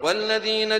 والذين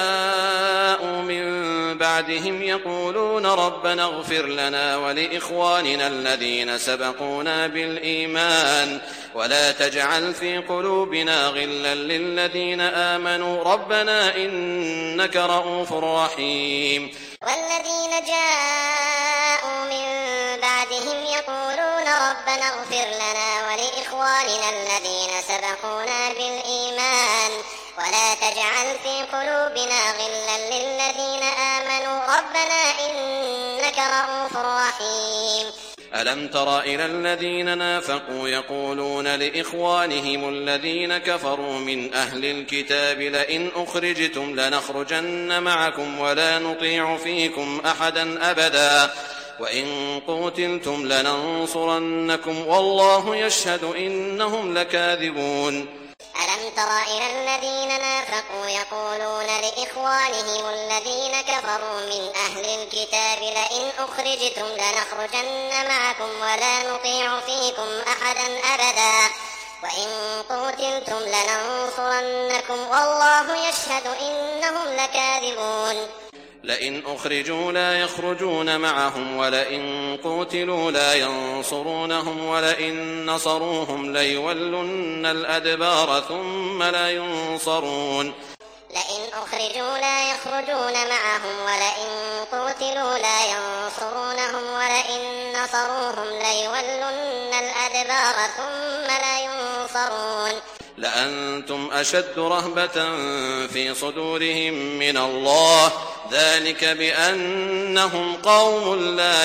جاءوا من بعدهم يقولون ربنا اغفر لنا ولإخواننا الذين سبقونا بالإيمان ولا تجعل في قلوبنا غلا للذين آمنوا ربنا إنك رؤوف رحيم. والذين جاءوا من بعدهم يقولون ربنا اغفر لنا ولإخواننا الذين سبقونا بالإيمان ولا تجعل في قلوبنا غلا للذين آمنوا ربنا إنك رؤوف رحيم. ألم تر إلى الذين نافقوا يقولون لإخوانهم الذين كفروا من أهل الكتاب لئن أخرجتم لنخرجن معكم ولا نطيع فيكم أحدا أبدا وإن قتلتم لننصرنكم والله يشهد إنهم لكاذبون. ألم تر إلى الذين نافقوا يقولون لإخوانهم الذين كفروا من أهل الكتاب لئن أخرجتم لنخرجن معكم ولا نطيع فيكم أحدا أبدا وإن قتلتم لننصرنكم والله يشهد إنهم لكاذبون. لئن أخرجوا لا يخرجون معهم ولئن قتلوا لا ينصرونهم ولئن نصروهم ليولن الأدبار ثم لا ينصرون. لئن أخرجوا لا يخرجون معهم ولئن قتلوا لا ينصرونهم ولئن نصروهم ليولن الأدبار ثم لا ينصرون. لأنتم أشد رهبة في صدورهم من الله ذلك بأنهم قوم لا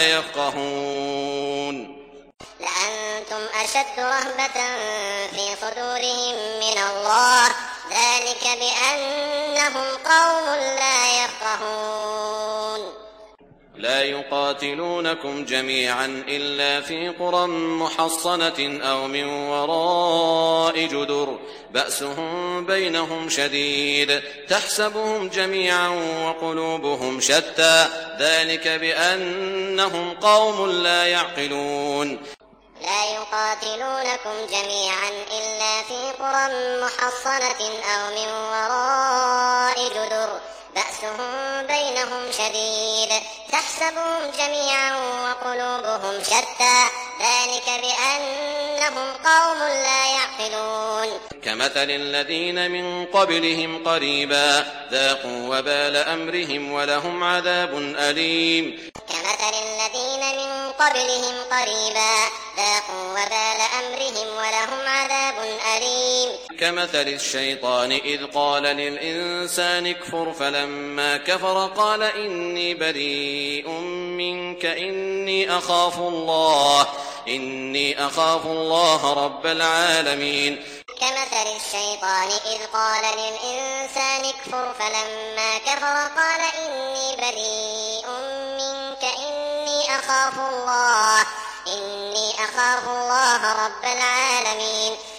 يفقهون. لأنتم أشد رهبة في صدورهم من الله ذلك بأنهم قوم لا يفقهون. لا يقاتلونكم جميعا إلا في قرى محصنة أو من وراء جدر بأسهم بينهم شديد تحسبهم جميعا وقلوبهم شتى ذلك بأنهم قوم لا يعقلون. لا يقاتلونكم جميعا إلا في قرى محصنة أو من وراء جدر بأسهم بينهم شديد تحسبهم جميعا وقلوبهم شتى ذلك بأنهم قوم لا يعقلون. كمثل الذين من قبلهم قريبا ذاقوا وبال أمرهم ولهم عذاب أليم. كمثل الذين من قبلهم قريبا ذاقوا وبال أمرهم ولهم عذاب أليم. كمثل الشيطان إذ قال للإنسان اكفر فلما كفر قال إني بريء منك إني أخاف الله رب العالمين. كمثل الشيطان إذ قال للإنسان اكفر فلما كفر قال إني بريء منك إني أخاف الله رب العالمين.